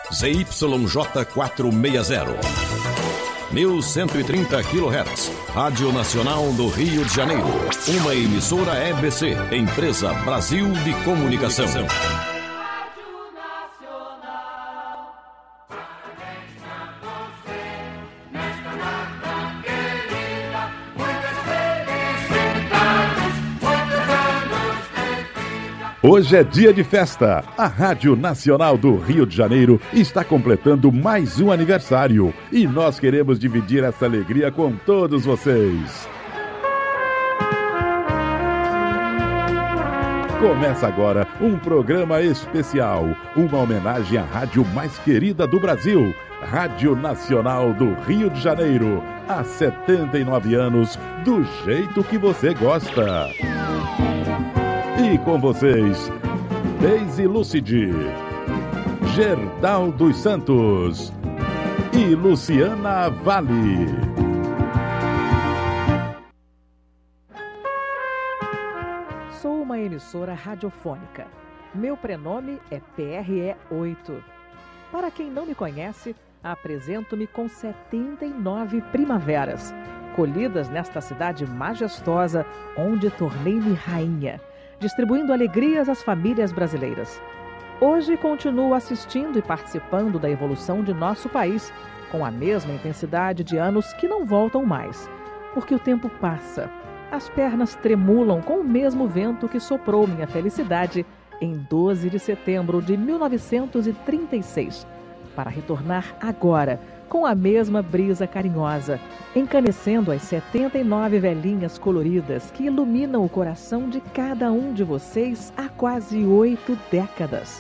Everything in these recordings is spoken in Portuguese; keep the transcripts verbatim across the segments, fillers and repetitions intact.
Z Y J quatrocentos e sessenta. mil cento e trinta quilohertz. Rádio Nacional do Rio de Janeiro. Uma emissora E B C, Empresa Brasil de Comunicação. Hoje é dia de festa. A Rádio Nacional do Rio de Janeiro está completando mais um aniversário e nós queremos dividir essa alegria com todos vocês. Começa agora um programa especial, uma homenagem à rádio mais querida do Brasil, Rádio Nacional do Rio de Janeiro, há setenta e nove anos, do jeito que você gosta. E com vocês, Deise Lucide, Gerdal dos Santos e Luciana Vale. Sou uma emissora radiofônica. Meu prenome é P R E oito. Para quem não me conhece, apresento-me com setenta e nove primaveras, colhidas nesta cidade majestosa onde tornei-me rainha, distribuindo alegrias às famílias brasileiras. Hoje continuo assistindo e participando da evolução de nosso país, com a mesma intensidade de anos que não voltam mais, porque o tempo passa. As pernas tremulam com o mesmo vento que soprou minha felicidade em doze de setembro de mil novecentos e trinta e seis, para retornar agora com a mesma brisa carinhosa, encanecendo as setenta e nove velhinhas coloridas que iluminam o coração de cada um de vocês há quase oito décadas.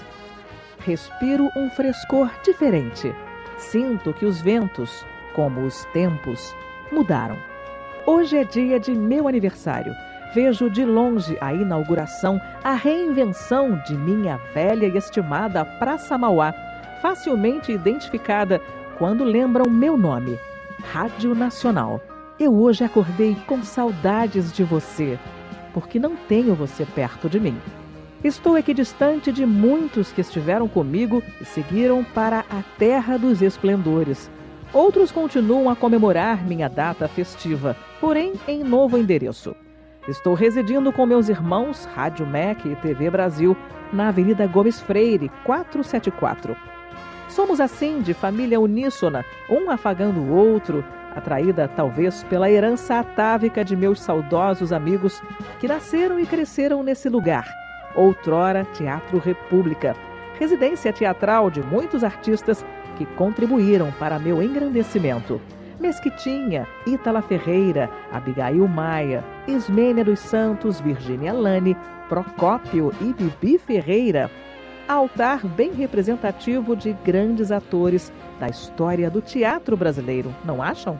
Respiro um frescor diferente. Sinto que os ventos, como os tempos, mudaram. Hoje é dia de meu aniversário. Vejo de longe a inauguração, a reinvenção de minha velha e estimada Praça Mauá, facilmente identificada quando lembram meu nome, Rádio Nacional. Eu hoje acordei com saudades de você, porque não tenho você perto de mim. Estou equidistante de muitos que estiveram comigo e seguiram para a terra dos esplendores. Outros continuam a comemorar minha data festiva, porém em novo endereço. Estou residindo com meus irmãos Rádio M E C e T V Brasil na Avenida Gomes Freire, quatrocentos e setenta e quatro. Somos assim, de família uníssona, um afagando o outro, atraída talvez pela herança atávica de meus saudosos amigos que nasceram e cresceram nesse lugar, outrora Teatro República, residência teatral de muitos artistas que contribuíram para meu engrandecimento. Mesquitinha, Ítala Ferreira, Abigail Maia, Ismênia dos Santos, Virgínia Lane, Procópio e Bibi Ferreira. Altar bem representativo de grandes atores da história do teatro brasileiro, não acham?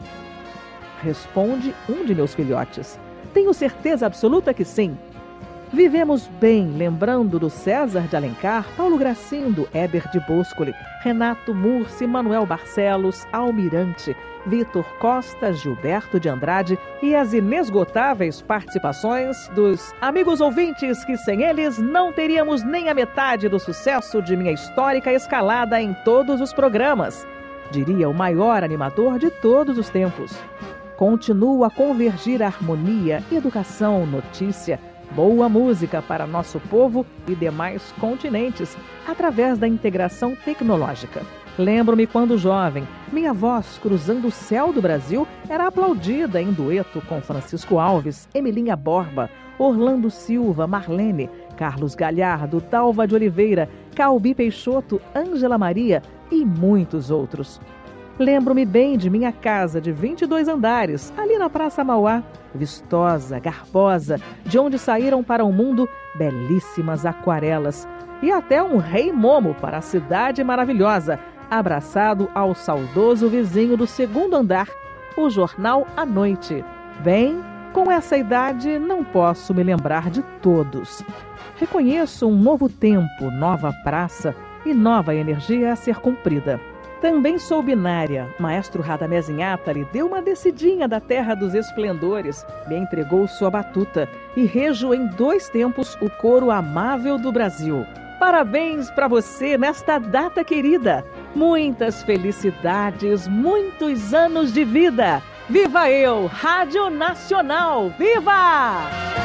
Responde um de meus filhotes. Tenho certeza absoluta que sim. Vivemos bem lembrando do César de Alencar, Paulo Gracindo, Heber de Boscoli, Renato Mursi, Manuel Barcelos, Almirante, Vitor Costa, Gilberto de Andrade e as inesgotáveis participações dos amigos ouvintes que sem eles não teríamos nem a metade do sucesso de minha histórica escalada em todos os programas. Diria o maior animador de todos os tempos. Continuo a convergir a harmonia, educação, notícia, boa música para nosso povo e demais continentes através da integração tecnológica. Lembro-me quando jovem, minha voz cruzando o céu do Brasil era aplaudida em dueto com Francisco Alves, Emilinha Borba, Orlando Silva, Marlene, Carlos Galhardo, Dalva de Oliveira, Calbi Peixoto, Ângela Maria e muitos outros. Lembro-me bem de minha casa de vinte e dois andares, ali na Praça Mauá, vistosa, garbosa, de onde saíram para o mundo belíssimas aquarelas e até um rei momo para a cidade maravilhosa, abraçado ao saudoso vizinho do segundo andar, o jornal à noite. Bem, com essa idade não posso me lembrar de todos. Reconheço um novo tempo, nova praça e nova energia a ser cumprida. Também sou binária. Maestro Radamés Inhata lhe deu uma descidinha da terra dos esplendores, me entregou sua batuta e rejo em dois tempos o coro amável do Brasil. Parabéns para você nesta data querida! muitas felicidades, muitos anos de vida. Viva eu, Rádio Nacional, viva!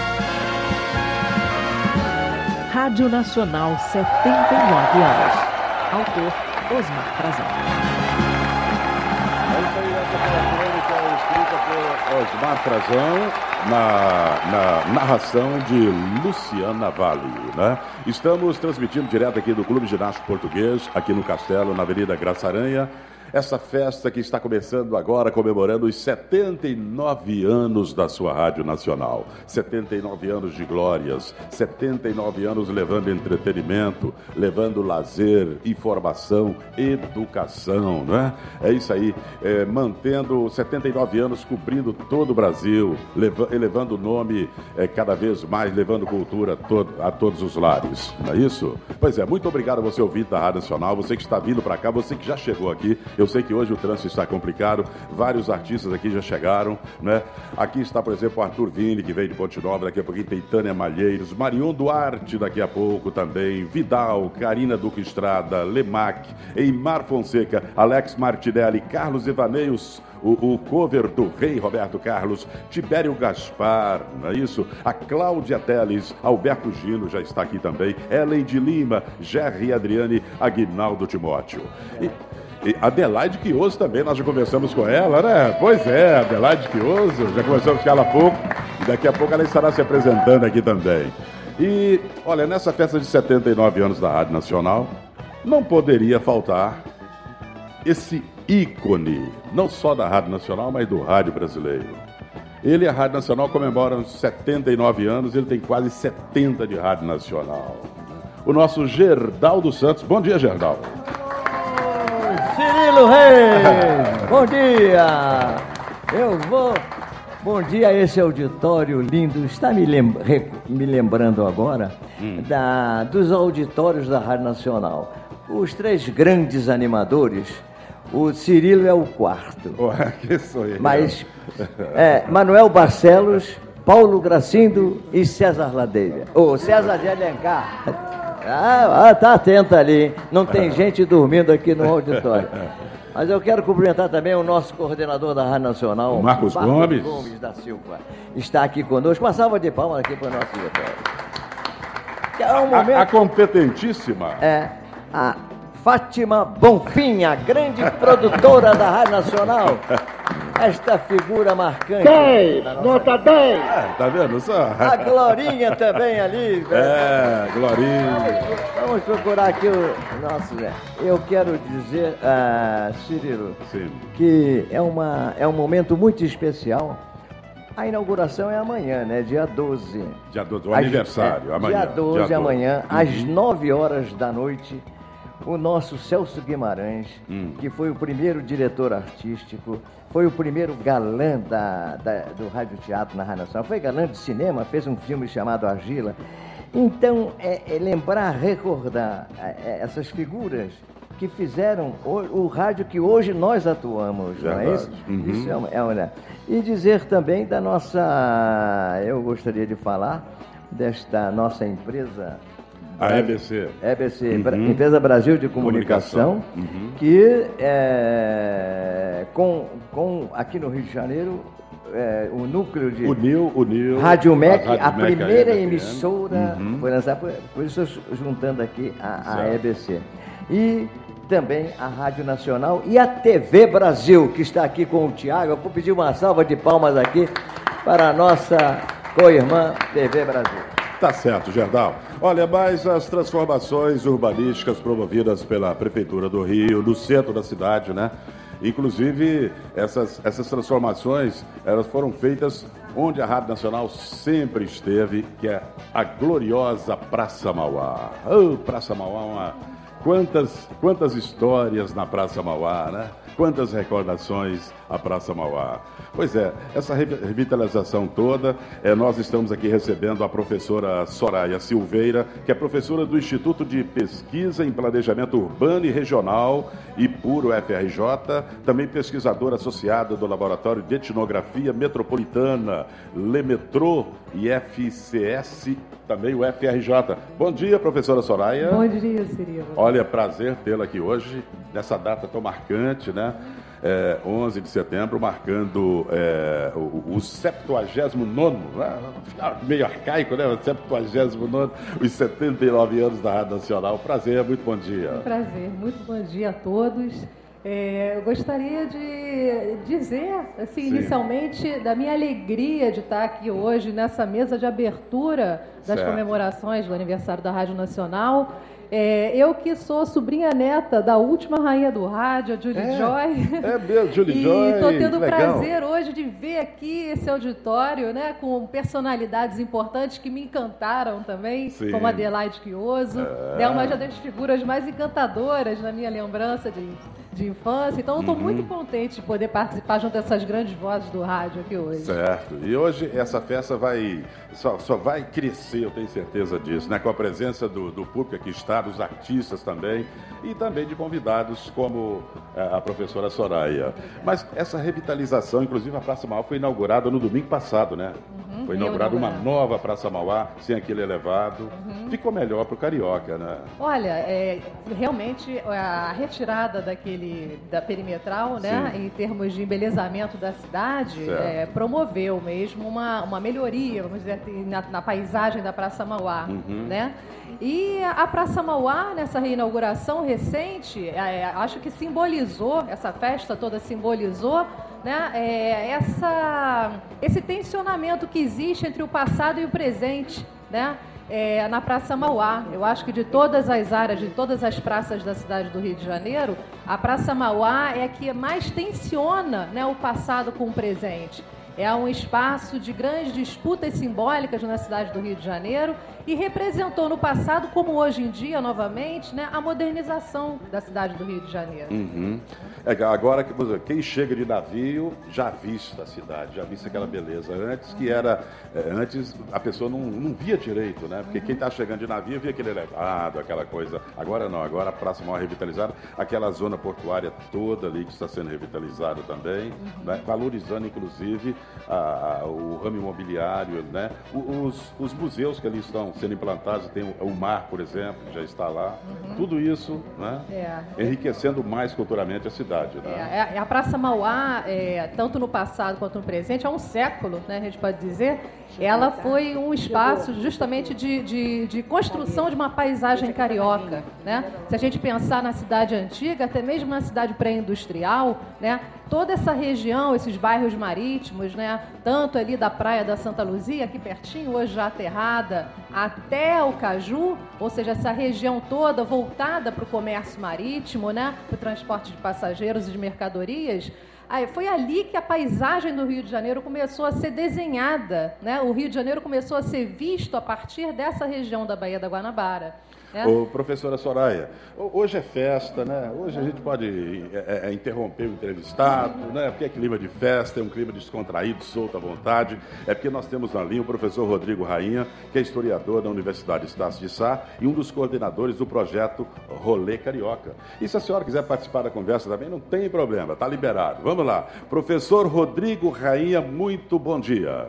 Rádio Nacional, setenta e nove anos. Autor, Osmar Frazão. É isso aí, essa foi a crônica escrita por Osmar Frazão, na, na narração de Luciana Vale, né? Estamos transmitindo direto aqui do Clube Ginástico Português, aqui no Castelo, na Avenida Graça Aranha. Essa festa que está começando agora, comemorando os setenta e nove anos da sua Rádio Nacional. setenta e nove anos de glórias, setenta e nove anos levando entretenimento, levando lazer, informação, educação, não é? É isso aí, é, mantendo setenta e nove anos, cobrindo todo o Brasil, leva, elevando o nome é, cada vez mais, levando cultura todo, a todos os lares, não é isso? Pois é, muito obrigado a você ouvinte da Rádio Nacional, você que está vindo para cá, você que já chegou aqui. Eu sei que hoje o trânsito está complicado, vários artistas aqui já chegaram, né? Aqui está, por exemplo, o Arthur Vini, que veio de Ponte Nova, daqui a pouquinho tem Tânia Malheiros, Marion Duarte daqui a pouco também, Vidal, Karina Duque Estrada, Lemac, Eimar Fonseca, Alex Martinelli, Carlos Evaneios, o, o cover do Rei Roberto Carlos, Tibério Gaspar, não é isso? A Cláudia Teles, Alberto Gino já está aqui também, Ellen de Lima, Gerry Adriane, Aguinaldo Timóteo. E... E Adelaide Quioso também, nós já conversamos com ela, né? Pois é, Adelaide Quioso, já conversamos com ela há pouco, e daqui a pouco ela estará se apresentando aqui também. E, olha, nessa festa de setenta e nove anos da Rádio Nacional, não poderia faltar esse ícone, não só da Rádio Nacional, mas do rádio brasileiro. Ele, a Rádio Nacional, comemora setenta e nove anos, ele tem quase setenta de Rádio Nacional. O nosso Gerdaldo Santos. Bom dia, Gerdaldo. Cirilo Reis, bom dia, eu vou, bom dia a esse auditório lindo, está me, lem... me lembrando agora hum. da... dos auditórios da Rádio Nacional, os três grandes animadores, o Cirilo é o quarto, Ué, que sou eu. Mas é, Manuel Barcelos, Paulo Gracindo e César Ladeira, ou César de Alencar. Ah, ah, tá atento ali, não tem gente dormindo aqui no auditório. Mas eu quero cumprimentar também o nosso coordenador da Rádio Nacional, o Marcos, Marcos Gomes. Gomes da Silva. Está aqui conosco, uma salva de palmas aqui para o nosso diretor. É um momento... a, a competentíssima. É, a Fátima Bonfim, a grande produtora da Rádio Nacional. Esta figura marcante. dez, nota dez. É, tá vendo só? A Glorinha também ali. É, Glorinha. Vamos, vamos procurar aqui o nosso... Eu quero dizer, uh, Cirilo, Sim. que é, uma, é um momento muito especial. A inauguração é amanhã, né? Dia doze. Dia doze, o aniversário, é, amanhã. Dia doze, dia amanhã, uhum. às nove horas da noite. O nosso Celso Guimarães, hum. que foi o primeiro diretor artístico, foi o primeiro galã da, da, do Rádio Teatro na Rádio Nacional, foi galã de cinema, fez um filme chamado Argila. Então, é, é lembrar, recordar é, essas figuras que fizeram o, o rádio que hoje nós atuamos, não é isso? Uhum. Isso é uma, é uma... E dizer também da nossa, eu gostaria de falar desta nossa empresa... A E B C. E B C, uhum. Empresa Brasil de Comunicação, Comunicação. Uhum. que é, com, com, aqui no Rio de Janeiro, é, o núcleo de... Uniu, uniu... Rádio M E C, a, a primeira a emissora, uhum. foi lançada, por, por isso eu juntando aqui a, a E B C. E também a Rádio Nacional e a T V Brasil, que está aqui com o Tiago. Eu vou pedir uma salva de palmas aqui para a nossa co-irmã T V Brasil. Tá certo, Gerdal. Olha, mas as transformações urbanísticas promovidas pela Prefeitura do Rio, no centro da cidade, né? Inclusive, essas, essas transformações, elas foram feitas onde a Rádio Nacional sempre esteve, que é a gloriosa Praça Mauá. Oh, Praça Mauá, uma... quantas, quantas histórias na Praça Mauá, né? Quantas recordações a Praça Mauá. Pois é, essa revitalização toda, é, nós estamos aqui recebendo a professora Soraya Silveira, que é professora do Instituto de Pesquisa em Planejamento Urbano e Regional, I P U R, U F R J, também pesquisadora associada do Laboratório de Etnografia Metropolitana, Lemetrô e F C S, também o F R J. Bom dia, professora Soraya. Bom dia, Cirilo. Olha, Olha, prazer tê-la aqui hoje, nessa data tão marcante, né? É, onze de setembro, marcando é, o, o septuagésimo nono, né? Meio arcaico, né? O septuagésimo nono, os setenta e nove anos da Rádio Nacional. Prazer, muito bom dia. Um prazer, muito bom dia a todos. É, eu gostaria de dizer, assim, Sim. inicialmente, da minha alegria de estar aqui hoje nessa mesa de abertura das certo. comemorações do aniversário da Rádio Nacional. É, eu que sou sobrinha neta da última rainha do rádio, a Julie é, Joy. É mesmo, Julie e Joy. E estou tendo o legal. prazer hoje de ver aqui esse auditório, né, com personalidades importantes que me encantaram também, Sim. como Adelaide Quioso, é. é uma das figuras mais encantadoras na minha lembrança de, de infância. Então, eu estou uhum. muito contente de poder participar junto dessas grandes vozes do rádio aqui hoje. Certo. E hoje essa festa vai só, só vai crescer, eu tenho certeza disso, né, com a presença do, do público que está, dos artistas também, e também de convidados como a professora Soraya. Mas essa revitalização, inclusive a Praça Mauá foi inaugurada no domingo passado, né? Uhum, foi inaugurada uma nova Praça Mauá, sem aquele elevado. Uhum. Ficou melhor para o carioca, né? Olha, é, realmente a retirada daquele, da perimetral, né, em termos de embelezamento da cidade, é, promoveu mesmo uma, uma melhoria, vamos dizer, na, na paisagem da Praça Mauá, uhum. né? E a Praça Mauá, nessa reinauguração recente, é, acho que simbolizou, essa festa toda simbolizou, né, é, essa, esse tensionamento que existe entre o passado e o presente, né, é, na Praça Mauá. Eu acho que de todas as áreas, de todas as praças da cidade do Rio de Janeiro, a Praça Mauá é a que mais tensiona, né, o passado com o presente. É um espaço de grandes disputas simbólicas na cidade do Rio de Janeiro e representou no passado, como hoje em dia, novamente, né, a modernização da cidade do Rio de Janeiro. Uhum. É, agora, quem chega de navio já vista a cidade, já vista aquela beleza. Antes que era, antes a pessoa não, não via direito, né? Porque uhum. quem está chegando de navio via aquele elevado, aquela coisa. Agora não, agora a Praça Mauá é revitalizada, aquela zona portuária toda ali que está sendo revitalizada também, uhum. né? Valorizando inclusive a, a, o ramo imobiliário, né? Os, os museus que ali estão sendo implantados, tem o, o mar, por exemplo, que já está lá. Uhum. Tudo isso, né? É. Enriquecendo mais culturalmente a cidade. Né? É, a Praça Mauá, é, tanto no passado quanto no presente, há um século, né, a gente pode dizer, ela foi um espaço justamente de, de, de construção de uma paisagem carioca. Né? Se a gente pensar na cidade antiga, até mesmo na cidade pré-industrial, né, toda essa região, esses bairros marítimos, né, tanto ali da Praia da Santa Luzia, aqui pertinho, hoje já aterrada, até o Caju, ou seja, essa região toda voltada para o comércio marítimo, né, para o transporte de passageiros e de mercadorias, aí foi ali que a paisagem do Rio de Janeiro começou a ser desenhada, né? O Rio de Janeiro começou a ser visto a partir dessa região da Baía da Guanabara. É. Ô, professora Soraya, hoje é festa, né? Hoje a gente pode é, é, interromper o entrevistado, né? Porque é clima de festa, é um clima descontraído, solto à vontade. É porque nós temos na linha o professor Rodrigo Rainha, que é historiador da Universidade Estácio de Sá e um dos coordenadores do projeto Rolê Carioca. E se a senhora quiser participar da conversa também, não tem problema, está liberado. Vamos lá. Professor Rodrigo Rainha, muito bom dia.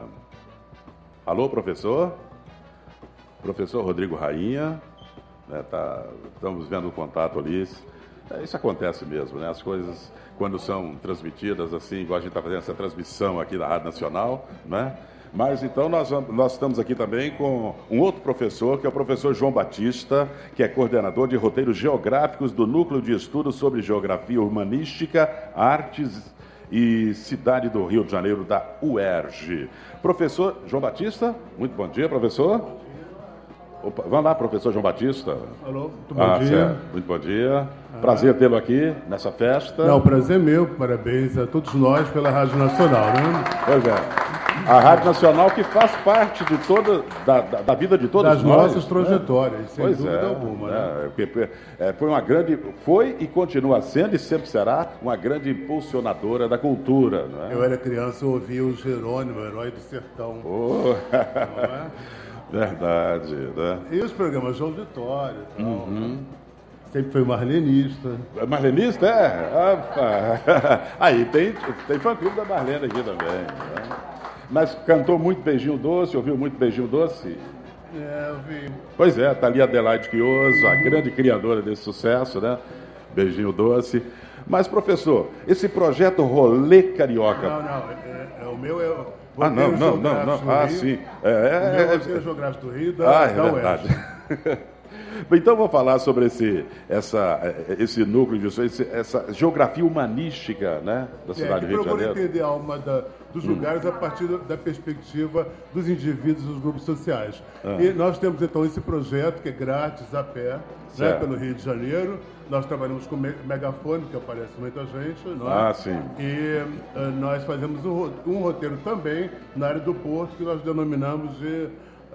Alô, professor? Professor Rodrigo Rainha... É, tá, estamos vendo o contato ali. É, isso acontece mesmo, né? As coisas, quando são transmitidas assim, igual a gente está fazendo essa transmissão aqui da Rádio Nacional, né? Mas então nós, nós estamos aqui também com um outro professor, que é o professor João Batista, que é coordenador de roteiros geográficos do Núcleo de Estudos sobre Geografia Urbanística, Artes e Cidade do Rio de Janeiro, da U E R J. Professor João Batista, muito bom dia, professor. Opa, vamos lá, professor João Batista. Alô, muito bom ah, dia. Certo. Muito bom dia. Ah. Prazer tê-lo aqui nessa festa. Não, prazer meu. Parabéns a todos nós pela Rádio Nacional, né? Pois é. A Rádio Nacional que faz parte de toda, da, da, da vida de todos das nós. Das nossas trajetórias, né? Sem pois dúvida é, alguma. É, né? é, foi uma grande, foi e continua sendo e sempre será uma grande impulsionadora da cultura. Não é? Eu era criança, eu ouvia o Jerônimo, Herói do Sertão. Oh. Não é? Verdade, né? E os programas João Vitória e tal, uhum. né? Sempre foi marlenista. Marlenista, é? Opa. Aí tem, tem fã-clube da Marlene aqui também. Né? Mas cantou muito Beijinho Doce, ouviu muito Beijinho Doce? É, eu vi. Pois é, tá ali a Adelaide Quioso, a grande criadora desse sucesso, né? Beijinho doce. Mas, professor, esse projeto Rolê Carioca... Não, não, é, é, o meu é... o Ah, não, roteiro não, não, geográfico não. Ah, do Rio. sim. É, O é, meu é, roteiro geográfico do Rio da, Ah, é da verdade. Oeste. Então vamos falar sobre esse, essa, esse núcleo de esse, essa geografia humanística, né, da cidade É, do Rio de procura Janeiro. entender a alma da, dos lugares a partir da, da perspectiva dos indivíduos e dos grupos sociais. Ah. E nós temos então esse projeto que é grátis a pé, né, Certo. pelo Rio de Janeiro. Nós trabalhamos com me- megafone, que aparece muita gente. Não é? Ah, sim. E uh, nós fazemos um, ro- um roteiro também na área do Porto, que nós denominamos de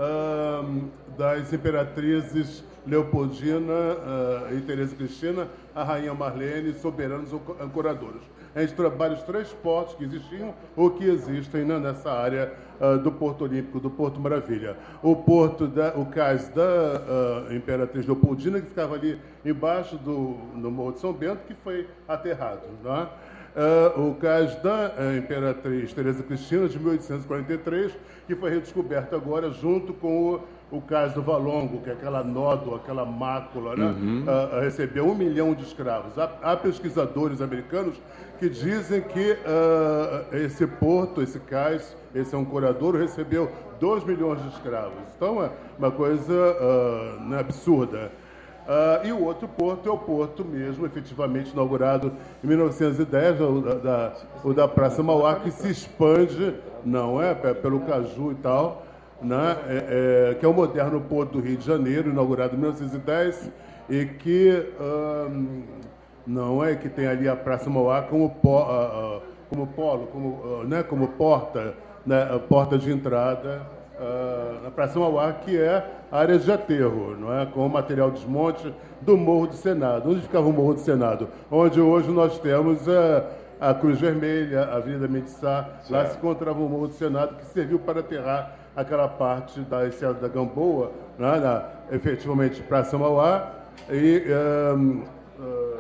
ah, das Imperatrizes Leopoldina uh, e Tereza Cristina, a Rainha Marlene, soberanos ancoradores. A gente trabalha os três portos que existiam ou que existem, né, nessa área uh, do Porto Olímpico, do Porto Maravilha. O porto, da, o cais da uh, Imperatriz Leopoldina, que ficava ali embaixo do no Morro de São Bento, que foi aterrado. Né? Uh, o cais da uh, Imperatriz Tereza Cristina, de mil oitocentos e quarenta e três, que foi redescoberto agora junto com o, o cais do Valongo, que é aquela nódoa, aquela mácula, né? Uhum. Uh, uh, recebeu um milhão de escravos. Há, há pesquisadores americanos que dizem que uh, esse porto, esse cais, esse ancoradouro, recebeu dois milhões de escravos. Então é uma coisa uh, né, absurda. Uh, e o outro porto é o porto mesmo, efetivamente inaugurado em mil novecentos e dez, o da, da, o da Praça Mauá, que se expande, não é, pelo Caju e tal, né, é, é, que é o moderno porto do Rio de Janeiro, inaugurado em mil novecentos e dez, e que um, não é que tem ali a Praça Mauá como, po, uh, uh, como polo, como, uh, né, como porta, né, porta de entrada. Uh, na Praça Mauá, que é a área de aterro, não é? Com o material de desmonte do Morro do Senado. Onde ficava o Morro do Senado? Onde hoje nós temos a, a Cruz Vermelha, a Avenida Mendissá. Lá se encontrava o Morro do Senado, que serviu para aterrar aquela parte da Estrada da Gamboa, né? Na, efetivamente, Praça Mauá, e, um, uh,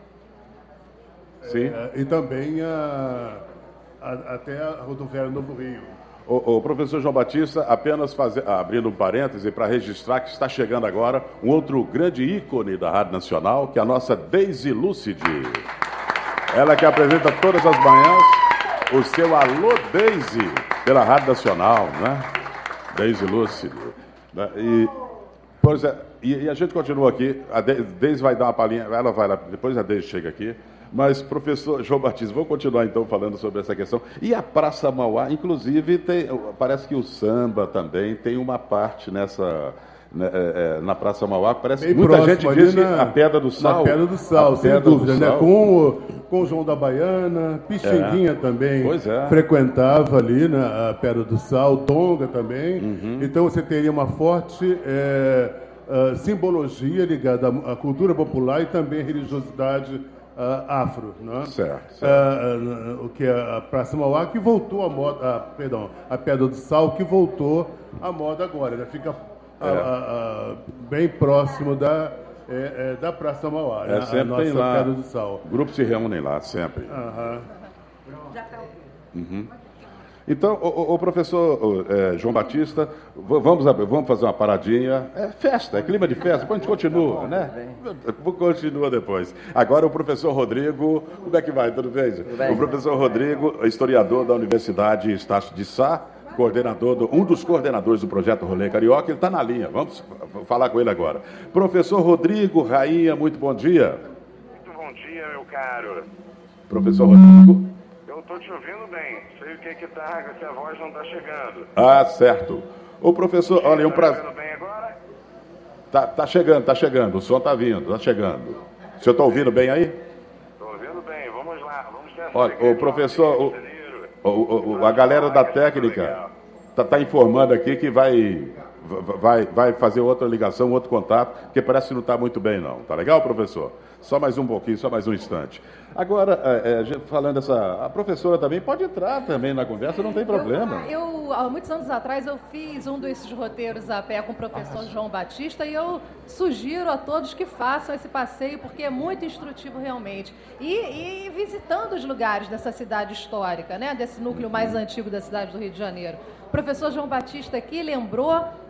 Sim. é, e também a, a, até a rodoviária Novo Rio. O, o professor João Batista, apenas fazer, abrindo um parêntese para registrar que está chegando agora um outro grande ícone da Rádio Nacional, que é a nossa Deise Lúcide. Ela que apresenta todas as manhãs o seu Alô Deise pela Rádio Nacional, né? Deise Lúcide. Né? E, pois é, e, e a gente continua aqui, a Deise vai dar uma palhinha, ela vai lá, depois a Deise chega aqui. Mas, professor João Batista, vou continuar então falando sobre essa questão. E a Praça Mauá, inclusive, tem, parece que o samba também tem uma parte nessa, né, é, na Praça Mauá. Parece que muita gente diz que a Pedra do Sal. A Pedra do Sal, sem dúvida, né? Com o, com o João da Baiana, Pixinguinha é. também é. frequentava ali, né, a Pedra do Sal, Tonga também. Uhum. Então você teria uma forte é, uh, simbologia ligada à, à cultura popular e também à religiosidade Uh, afro, né? Certo, certo. Uh, uh, o que é a Praça Mauá, que voltou à moda, uh, perdão, a Pedra do Sal, que voltou à moda agora, né? Fica uh, é. uh, uh, bem próximo da, é, é, da Praça Mauá, é, né? Sempre a nossa tem lá, Pedra do Sal. Grupos se reúnem lá, sempre. Uhum. Uhum. Então, o, o professor o, é, João Batista, vamos, vamos fazer uma paradinha. É festa, é clima de festa, depois a gente continua, né? Continua depois. Agora o professor Rodrigo, como é que vai? Tudo bem? Tudo bem. O professor Rodrigo, historiador da Universidade Estácio de Sá, coordenador do, um dos coordenadores do projeto Rolê Carioca, ele está na linha, vamos falar com ele agora. Professor Rodrigo Rainha, muito bom dia. Muito bom dia, meu caro. Professor Rodrigo. Eu estou te ouvindo bem, sei o que que tá, se a voz não está chegando. Ah, certo. Ô professor, olha, um prazer. Tá ouvindo bem agora? Tá, tá chegando, tá chegando, o som tá vindo, tá chegando. O senhor tá ouvindo bem aí? Estou ouvindo bem, vamos lá, vamos ter essa Olha, o professor, o, o, o, a galera da técnica tá, tá informando aqui que vai, vai, vai fazer outra ligação, outro contato, porque parece que não está muito bem não. Tá legal, professor? Só mais um pouquinho, só mais um instante. Agora, é, é, falando essa... A professora também pode entrar também na conversa, não tem problema. Eu, eu, há muitos anos atrás, eu fiz um desses roteiros a pé com o professor João Batista e eu sugiro a todos que façam esse passeio, porque é muito instrutivo realmente. E, e visitando os lugares dessa cidade histórica, né? Desse núcleo mais antigo da cidade do Rio de Janeiro. O professor João Batista aqui lembrou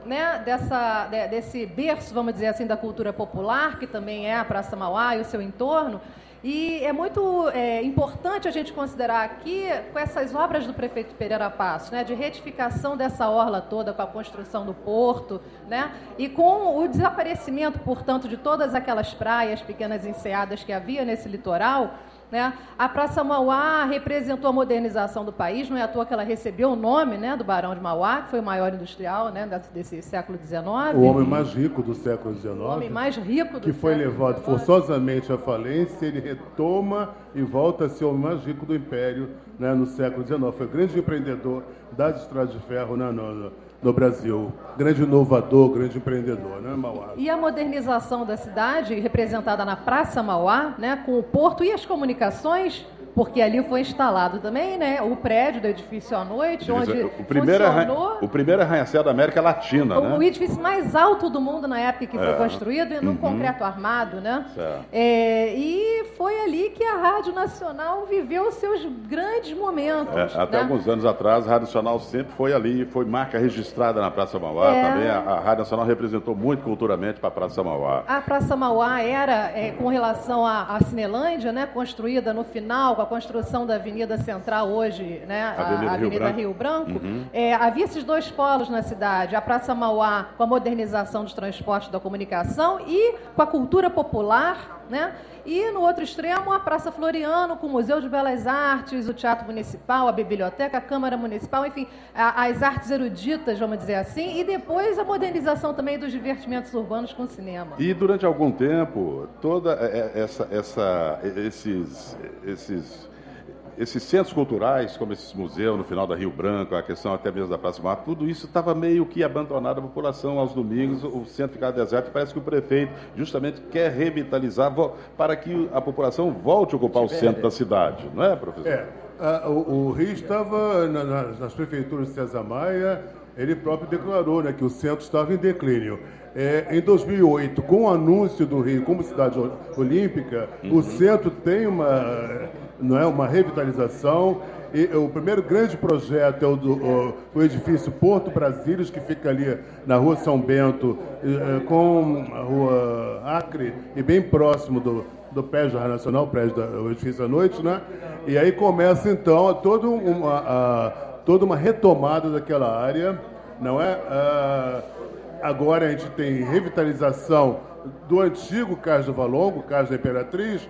né, dessa, de, desse berço, vamos dizer assim, da cultura popular, que também é a Praça Mauá e o seu entorno. E é muito é, importante a gente considerar aqui, com essas obras do prefeito Pereira Passos, né, de retificação dessa orla toda, com a construção do porto, né, e com o desaparecimento, portanto, de todas aquelas praias, pequenas enseadas que havia nesse litoral, né, a Praça Mauá representou a modernização do país, não é à toa que ela recebeu o nome, né, do Barão de Mauá, que foi o maior industrial, né, desse século dezenove. O homem mais rico do século dezenove. O homem mais rico do que foi século levado dezenove. forçosamente à falência, ele retoma e volta a ser o homem mais rico do Império, né, no século dezenove. Foi o grande empreendedor das estradas de ferro, né, no, no Brasil. Grande inovador, grande empreendedor, né, Mauá? E a modernização da cidade, representada na Praça Mauá, né, com o porto e as comunicações, porque ali foi instalado também, né, o prédio do edifício à noite, onde o primeiro funcionou... O primeiro arranha-céu da América Latina, o, né? O edifício mais alto do mundo na época que foi É. construído, e num Uhum. concreto armado, né? Certo. É, e foi ali que a Rádio Nacional viveu os seus grandes momentos. É, até né? alguns anos atrás, a Rádio Nacional sempre foi ali, foi marca registrada na Praça Mauá É. também. A, a Rádio Nacional representou muito culturalmente para a Praça Mauá. A Praça Mauá era, é, com relação à, à Cinelândia, né, construída no final, com a construção da Avenida Central hoje, né, a Avenida a Rio Avenida Branco. Rio Branco, Uhum. é, havia esses dois polos na cidade, a Praça Mauá com a modernização dos transportes da comunicação e com a cultura popular, né? E no outro extremo, a Praça Floriano, com o Museu de Belas Artes, o Teatro Municipal, a Biblioteca, a Câmara Municipal, enfim, a, as artes eruditas, vamos dizer assim, e depois a modernização também dos divertimentos urbanos com o cinema. E durante algum tempo, toda essa, essa, esses, esses, esses centros culturais, como esses museus no final da Rio Branco, a questão até mesmo da Praça Mauá, tudo isso estava meio que abandonado à população. Aos domingos, o centro ficava deserto, e parece que o prefeito justamente quer revitalizar vo- para que a população volte a ocupar o centro da cidade, não é, professor? É, a, o, o Rio estava na, nas, nas prefeituras de César Maia, ele próprio declarou, né, que o centro estava em declínio. É, em dois mil e oito, com o anúncio do Rio como cidade o- olímpica, Uhum. o centro tem uma, não é, uma revitalização. E o primeiro grande projeto é o, do, o, o edifício Porto Brasílias, que fica ali na rua São Bento, eh, com a rua Acre, e bem próximo do, do prédio da Rádio Nacional, o prédio da, o edifício à noite, né? E aí começa, então, toda uma, a, toda uma retomada daquela área, não é? Ah, agora a gente tem revitalização do antigo Cais do Valongo, Cais da Imperatriz,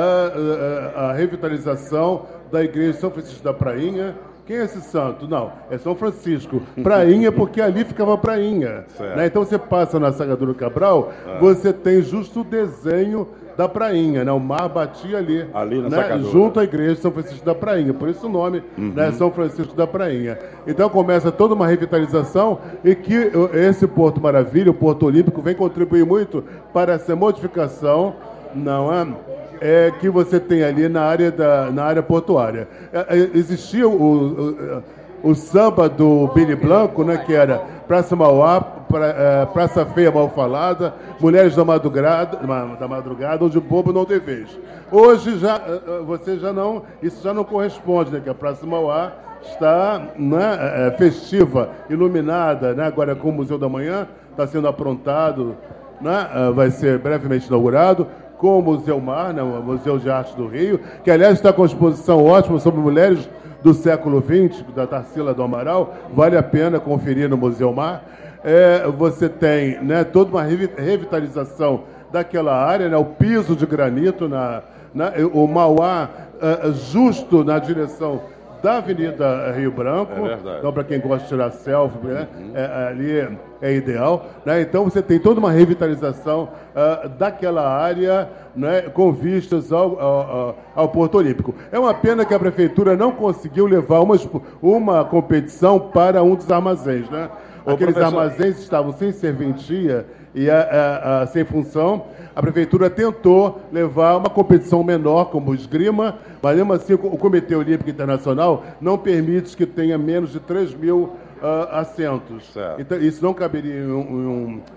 a, a, a revitalização da Igreja de São Francisco da Prainha. Quem é esse santo? Não, é São Francisco. Prainha, porque ali ficava a prainha. Né? Então você passa na Salgadura Cabral, Ah. você tem justo o desenho da prainha, né? O mar batia ali, Ali na né? Sacadura. Junto à Igreja de São Francisco da Prainha. Por isso o nome, Uhum. né? São Francisco da Prainha. Então começa toda uma revitalização e que uh, esse Porto Maravilha, o Porto Olímpico, vem contribuir muito para essa modificação, não é? É, que você tem ali na área, da, na área portuária. É, é, existia o, o, o samba do Billy Blanco, né, que era Praça Mauá, pra, é, Praça Feia Mal Falada, Mulheres da Madrugada, da madrugada onde o bobo não tem vez. Hoje já, você já não, isso já não corresponde, né, que a Praça Mauá está, né, é, festiva, iluminada, né, agora com o Museu da Manhã, está sendo aprontado, né, vai ser brevemente inaugurado, com o Museu Mar, né, o Museu de Arte do Rio, que, aliás, está com uma exposição ótima sobre mulheres do século vinte, da Tarsila do Amaral. Vale a pena conferir no Museu Mar. É, você tem, né, toda uma revi- revitalização daquela área, né, o piso de granito, na, na, o Mauá é, justo na direção da Avenida Rio Branco. É verdade. Então, para quem gosta de tirar selfie, né, é, ali é ideal. Né? Então, você tem toda uma revitalização ah, daquela área, né, com vistas ao, ao, ao- ao Porto Olímpico. É uma pena que a Prefeitura não conseguiu levar uma, expo- uma competição para um dos armazéns. Né? Ô, Aqueles professor. armazéns estavam sem serventia e a- a- a- sem função. A Prefeitura tentou levar uma competição menor, como o esgrima, mas mesmo assim o Comitê Olímpico Internacional não permite que tenha menos de três mil ah, assentos. Certo. Então, isso não caberia em um, em um-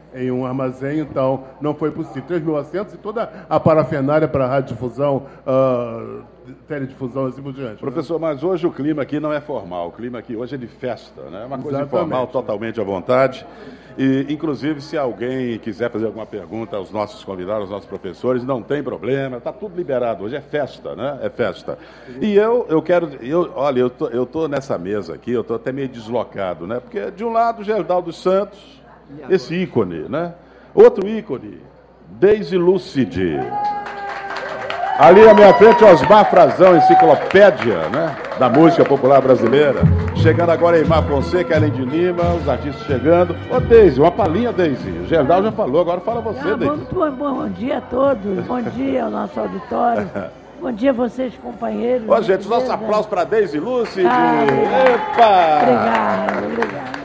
em um armazém, então não foi possível. três mil assentos e toda a parafernália para radiodifusão, uh, teledifusão, assim por diante. Professor, né? Mas hoje o clima aqui não é formal, o clima aqui hoje é de festa, né? É uma coisa Exatamente. informal, totalmente à vontade. E, inclusive, se alguém quiser fazer alguma pergunta aos nossos convidados, aos nossos professores, não tem problema, está tudo liberado. Hoje é festa, né? É festa. E eu, eu quero... Eu, olha, eu tô, eu tô nessa mesa aqui, eu estou até meio deslocado, né? Porque, de um lado, Gerdau dos Santos, esse ícone, né? Outro ícone, Deise Lúcide. Ali à minha frente, Osmar Frazão, enciclopédia, né, da música popular brasileira. Chegando agora Eymar Fonseca, Ellen de Lima, os artistas chegando. Ô, Deise, uma palhinha, Deise. O Gerdau já falou, agora fala você, ah, Deise. Bom, bom, bom dia a todos, bom dia ao nosso auditório. Bom dia a vocês, companheiros. Ô, gente, os nossos aplausos para Deise Lúcide. Ah, Epa! Obrigada, obrigada.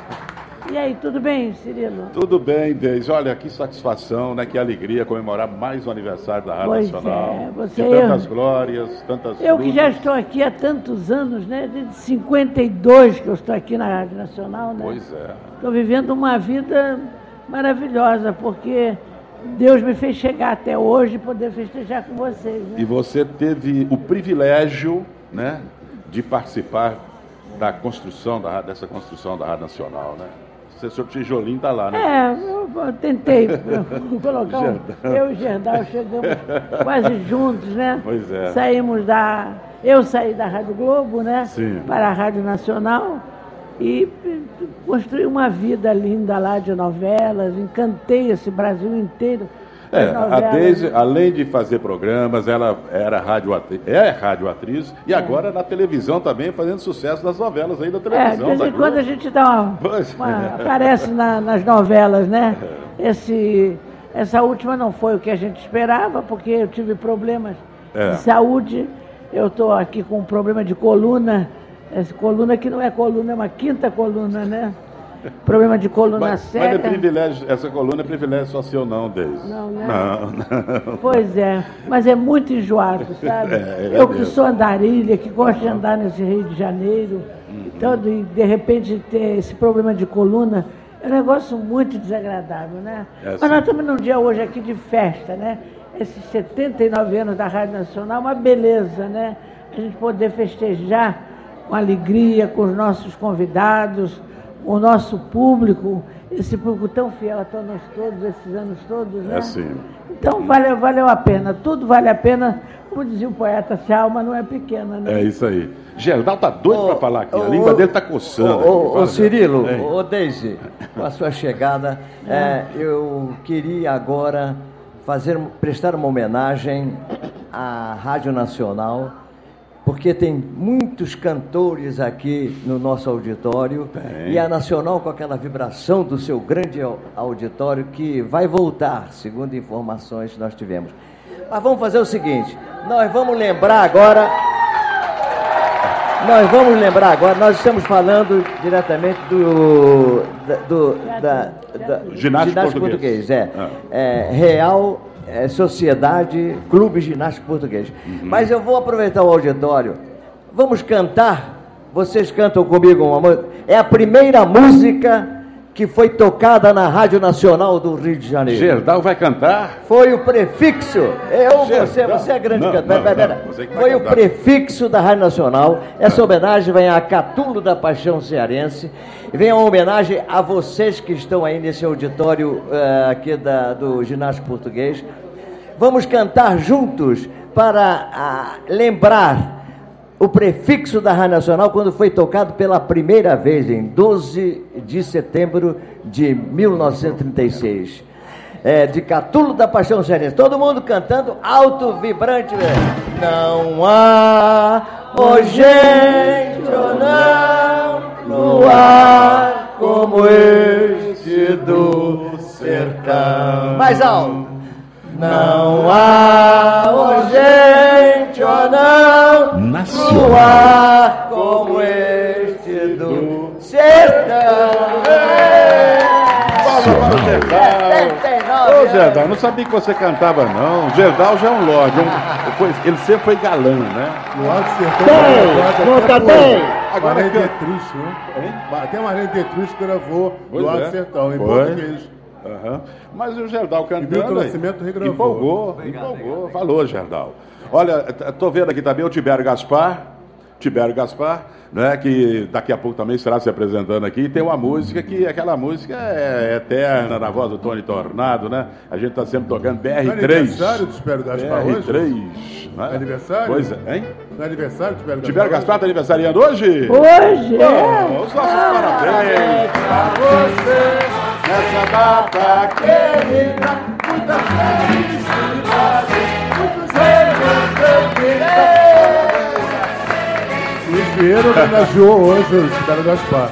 E aí, tudo bem, Cirilo? Tudo bem, Deise. Olha, que satisfação, né? Que alegria comemorar mais um aniversário da Rádio pois Nacional. É, você, de tantas eu, glórias, tantas Eu lutas. que já estou aqui há tantos anos, né? Desde cinquenta e dois que eu estou aqui na Rádio Nacional, né? Pois é. Estou vivendo uma vida maravilhosa, porque Deus me fez chegar até hoje e poder festejar com vocês. Né? E você teve o privilégio, né, de participar da construção, da, dessa construção da Rádio Nacional, né? O senhor Tijolinho está lá, né? É, eu, eu tentei colocar um, eu e o Gerdau chegamos quase juntos, né? Pois é. Saímos da... Eu saí da Rádio Globo, né? Sim. Para a Rádio Nacional e construí uma vida linda lá de novelas, encantei esse Brasil inteiro. É, a Deise, além de fazer programas, ela era radioatriz, é radioatriz e é. agora na televisão também, fazendo sucesso nas novelas aí da televisão. É, de vez em quando a gente dá uma, uma aparece na, nas novelas, né? É. Esse, essa última não foi o que a gente esperava, porque eu tive problemas é. de saúde. Eu estou aqui com um problema de coluna, essa coluna que não é coluna, é uma quinta coluna, né? Problema de coluna mas, seca. Mas é privilégio, essa coluna é privilégio só seu não, Deise. Não, né? Não, não. Pois é, mas é muito enjoado, sabe? É, é eu que mesmo. Sou andarilha, que gosto de andar nesse Rio de Janeiro, uhum. então de, de repente ter esse problema de coluna é um negócio muito desagradável, né? É mas nós estamos num dia hoje aqui de festa, né? Esses setenta e nove anos da Rádio Nacional, uma beleza, né? A gente poder festejar com alegria, com os nossos convidados, o nosso público, esse público tão fiel a todos nós todos, esses anos todos, né? É sim. Então valeu, valeu a pena, tudo vale a pena, como dizia o poeta, se a alma não é pequena, né? É isso aí. Gerdau tá doido para falar aqui, a língua dele tá coçando. Ô, ô Cirilo, ô Deise, com a sua chegada, é. É, eu queria agora fazer, prestar uma homenagem à Rádio Nacional, porque tem muitos cantores aqui no nosso auditório. Bem. E a Nacional, com aquela vibração do seu grande auditório, que vai voltar, segundo informações que nós tivemos. Mas vamos fazer o seguinte, nós vamos lembrar agora, nós vamos lembrar agora, nós estamos falando diretamente do, do da, da, da ginástica português, português é, ah. é Real... É, Sociedade Clube Ginástico Português. Uhum. Mas eu vou aproveitar o auditório. Vamos cantar. Vocês cantam comigo uma música. É a primeira música que foi tocada na Rádio Nacional do Rio de Janeiro. Gerdau vai cantar? Foi o prefixo. Eu, Gerdau. você, você é grande cantor. Pera, pera, pera. Foi cantar. O prefixo da Rádio Nacional. Essa homenagem vem a Catulo da Paixão Cearense. E vem uma homenagem a vocês que estão aí nesse auditório uh, aqui da, do Ginástico Português. Vamos cantar juntos para uh, lembrar o prefixo da Rádio Nacional quando foi tocado pela primeira vez em doze de setembro de mil novecentos e trinta e seis. É, de Catulo da Paixão Cearense. Todo mundo cantando alto, vibrante. Não há, oh gente, oh não, no ar como este do sertão. Mais alto. Não há, oh gente, oh não, Nacional. No ar como este do sertão. Ô, Gerdau, não sabia que você cantava, não. O Gerdau já é um lorde. Um, foi, ele sempre foi galã, né? No Alto Sertão. Tem! Nota tem! Agora é triste, né? Tem Marlene Dietrich que gravou no Alto Sertão, em português. Uhum. Mas o Gerdau cantando... E Milton Nascimento regravou. Empolgou, Obrigado, empolgou. Falou, Gerdau. Olha, estou vendo aqui também o Tibério Gaspar, Tibério Gaspar, né, que daqui a pouco também estará se apresentando aqui. Tem uma música que, aquela música é eterna, na voz do Tony Tornado, né? A gente está sempre tocando B R três. É aniversário do Tibério Gaspar hoje? B R três. Né? É aniversário? Pois é, hein? Não é aniversário do Tibério Gaspar? Tibério Gaspar está aniversariando hoje? Hoje, oh, é. Os nossos ah, parabéns para você, nessa data querida, muitas felicidades, muitos anos de vida. Luiz Vieira homenageou hoje o Tibério Gaspar.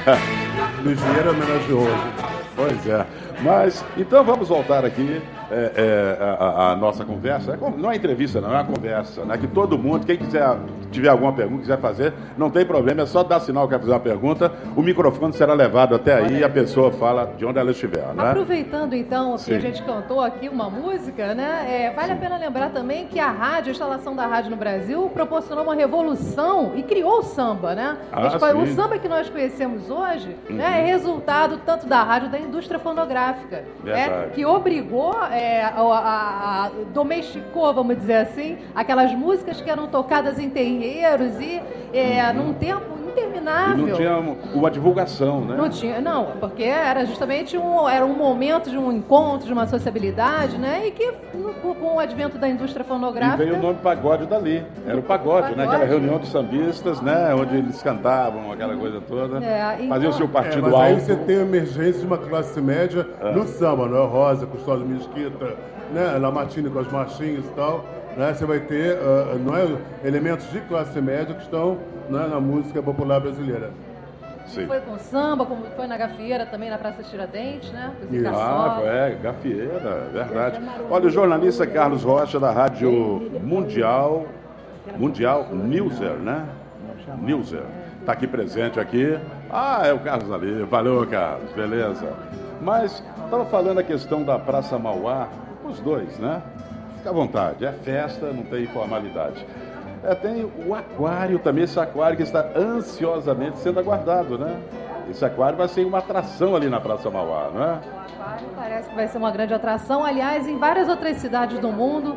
Luiz Vieira homenageou hoje. Pois é. Mas, então vamos voltar aqui é, é, a, a nossa conversa. Não é entrevista, não, é uma conversa, né? Que todo mundo, quem quiser, tiver alguma pergunta, quiser fazer, não tem problema, é só dar sinal que quer fazer uma pergunta, o microfone será levado até aí e a pessoa fala de onde ela estiver, né? Aproveitando então que Sim. a gente cantou aqui uma música, né? É, vale a pena lembrar também que a rádio, a instalação da rádio no Brasil, proporcionou uma revolução e criou o samba, né? Ah, gente, o samba que nós conhecemos hoje, uhum. né, é resultado tanto da rádio da indústria fonográfica, né, que obrigou, é, a, a, a, domesticou, vamos dizer assim, aquelas músicas que eram tocadas em terreiros e é, uhum. num tempo interminável. E não tinha uma divulgação, né? Não tinha, não, porque era justamente um, era um momento de um encontro, de uma sociabilidade, né? E que com, com o advento da indústria fonográfica... E veio o nome pagode dali. Era o pagode, pagode. né? Aquela reunião de sambistas, né? Onde eles cantavam, aquela coisa toda. É, então... Faziam o seu partido é, mas alto. Aí você tem a emergência de uma classe média é. no samba, não é? Rosa, Custódio Mesquita, né? Lamartine com as marchinhas e tal. Né? Você vai ter uh, não é, elementos de classe média que estão, né, na música popular brasileira. Sim. Foi com samba, como foi na Gafieira, também na Praça Tiradentes, né? Ah, é, Gafieira, verdade. Olha, o jornalista Carlos Rocha, da Rádio Mundial, Mundial Newser, né? Newser, está aqui presente aqui. Ah, é o Carlos ali. Valeu, Carlos, beleza. Mas estava falando a questão da Praça Mauá, os dois, né? Fica à vontade, é festa, não tem formalidade. É, tem o aquário também, esse aquário que está ansiosamente sendo aguardado, né? Esse aquário vai ser uma atração ali na Praça Mauá, não é? O aquário parece que vai ser uma grande atração. Aliás, em várias outras cidades do mundo,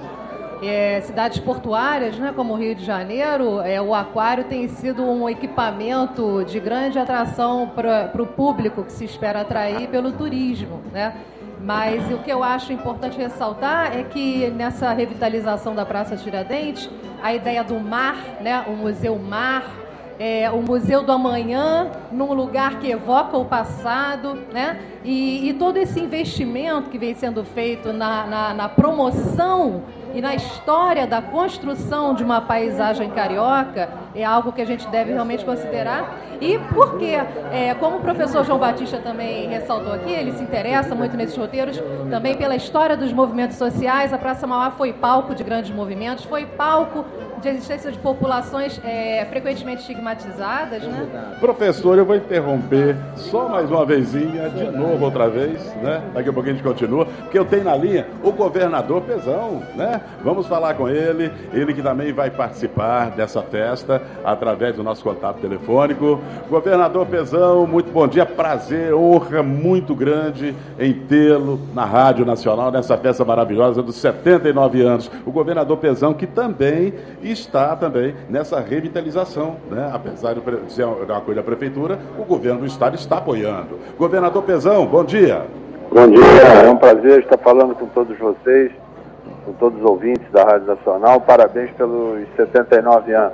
é, cidades portuárias, né, como o Rio de Janeiro, é, o aquário tem sido um equipamento de grande atração para o público que se espera atrair pelo turismo, né? Mas o que eu acho importante ressaltar é que nessa revitalização da Praça Tiradentes, a ideia do mar, né, o Museu Mar, é, o Museu do Amanhã, num lugar que evoca o passado, né, e, e todo esse investimento que vem sendo feito na, na, na promoção e na história da construção de uma paisagem carioca é algo que a gente deve realmente considerar. E porque, é, como o professor João Batista também ressaltou aqui, ele se interessa muito nesses roteiros, também pela história dos movimentos sociais. A Praça Mauá foi palco de grandes movimentos, foi palco de existência de populações é, frequentemente estigmatizadas, né? Professor, eu vou interromper só mais uma vezinha, de novo outra vez, né? Daqui a pouquinho a gente continua, porque eu tenho na linha o governador Pezão, né? Vamos falar com ele, ele que também vai participar dessa festa através do nosso contato telefônico. Governador Pezão, muito bom dia, prazer, honra muito grande em tê-lo na Rádio Nacional, nessa festa maravilhosa dos setenta e nove anos. O governador Pezão, que também está também nessa revitalização, né? Apesar de ser uma coisa da prefeitura, o governo do estado está apoiando. Governador Pezão, bom dia. Bom dia, é um prazer estar falando com todos vocês, com todos os ouvintes da Rádio Nacional. Parabéns pelos setenta e nove anos.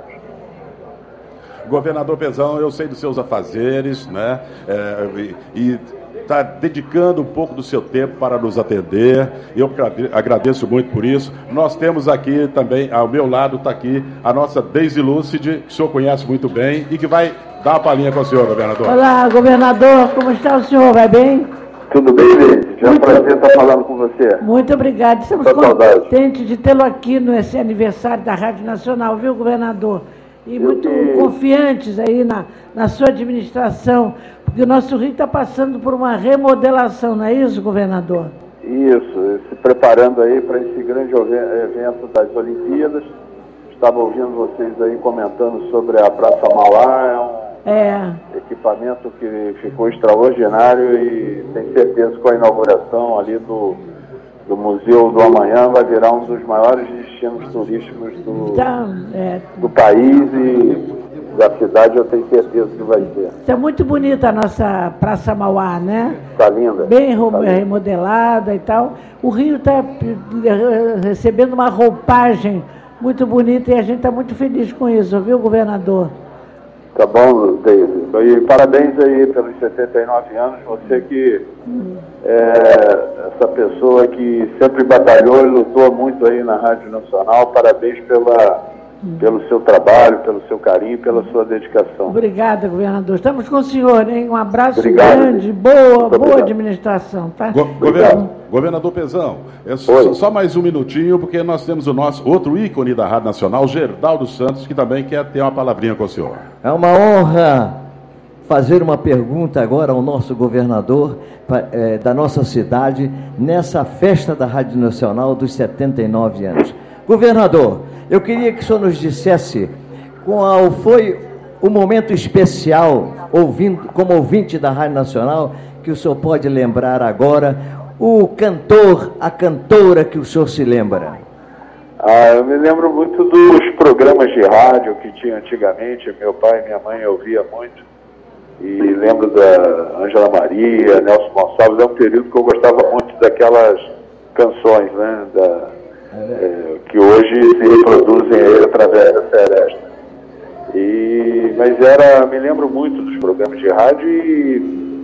Governador Pezão, eu sei dos seus afazeres, né? É, e está dedicando um pouco do seu tempo para nos atender. Eu agradeço muito por isso. Nós temos aqui também, ao meu lado, está aqui a nossa Deise Lúcide, que o senhor conhece muito bem e que vai dar uma palhinha com o senhor, governador. Olá, governador, como está o senhor? Vai bem? Tudo bem, Deise? É um prazer estar falando com você. Muito obrigado. Estamos contentes de tê-lo aqui nesse aniversário da Rádio Nacional, viu, governador? E muito e... confiantes aí na, na sua administração, porque o nosso Rio está passando por uma remodelação, não é isso, governador? Isso, se preparando aí para esse grande evento das Olimpíadas. Estava ouvindo vocês aí comentando sobre a Praça Mauá, é É. Equipamento que ficou extraordinário e tenho certeza que com a inauguração ali do, do Museu do Amanhã vai virar um dos maiores destinos turísticos do, então, é. do país e da cidade, eu tenho certeza que vai ser. Está muito bonita a nossa Praça Mauá, né? Está linda. Bem tá remodelada e tal. O Rio está recebendo uma roupagem muito bonita e a gente está muito feliz com isso, viu, governador? Tá bom, David. E parabéns aí pelos setenta e nove anos. Você que hum. é essa pessoa que sempre batalhou e lutou muito aí na Rádio Nacional. Parabéns pela... pelo seu trabalho, pelo seu carinho, pela sua dedicação. Obrigada, governador. Estamos com o senhor, hein? Um abraço obrigado, grande, boa, boa administração, tá? Go governador, governador Pezão, é só, só mais um minutinho, porque nós temos o nosso outro ícone da Rádio Nacional, Geraldo Santos, que também quer ter uma palavrinha com o senhor. É uma honra fazer uma pergunta agora ao nosso governador é, da nossa cidade, nessa festa da Rádio Nacional dos setenta e nove anos. Governador, eu queria que o senhor nos dissesse qual foi o momento especial, ouvindo, como ouvinte da Rádio Nacional, que o senhor pode lembrar agora, o cantor, a cantora que o senhor se lembra. Ah, eu me lembro muito dos programas de rádio que tinha antigamente, meu pai e minha mãe ouvia muito, e lembro da Ângela Maria, Nelson Gonçalves, é um período que eu gostava muito daquelas canções, né, da... É, que hoje se reproduzem aí através da Seresta. E, mas era, me lembro muito dos programas de rádio e,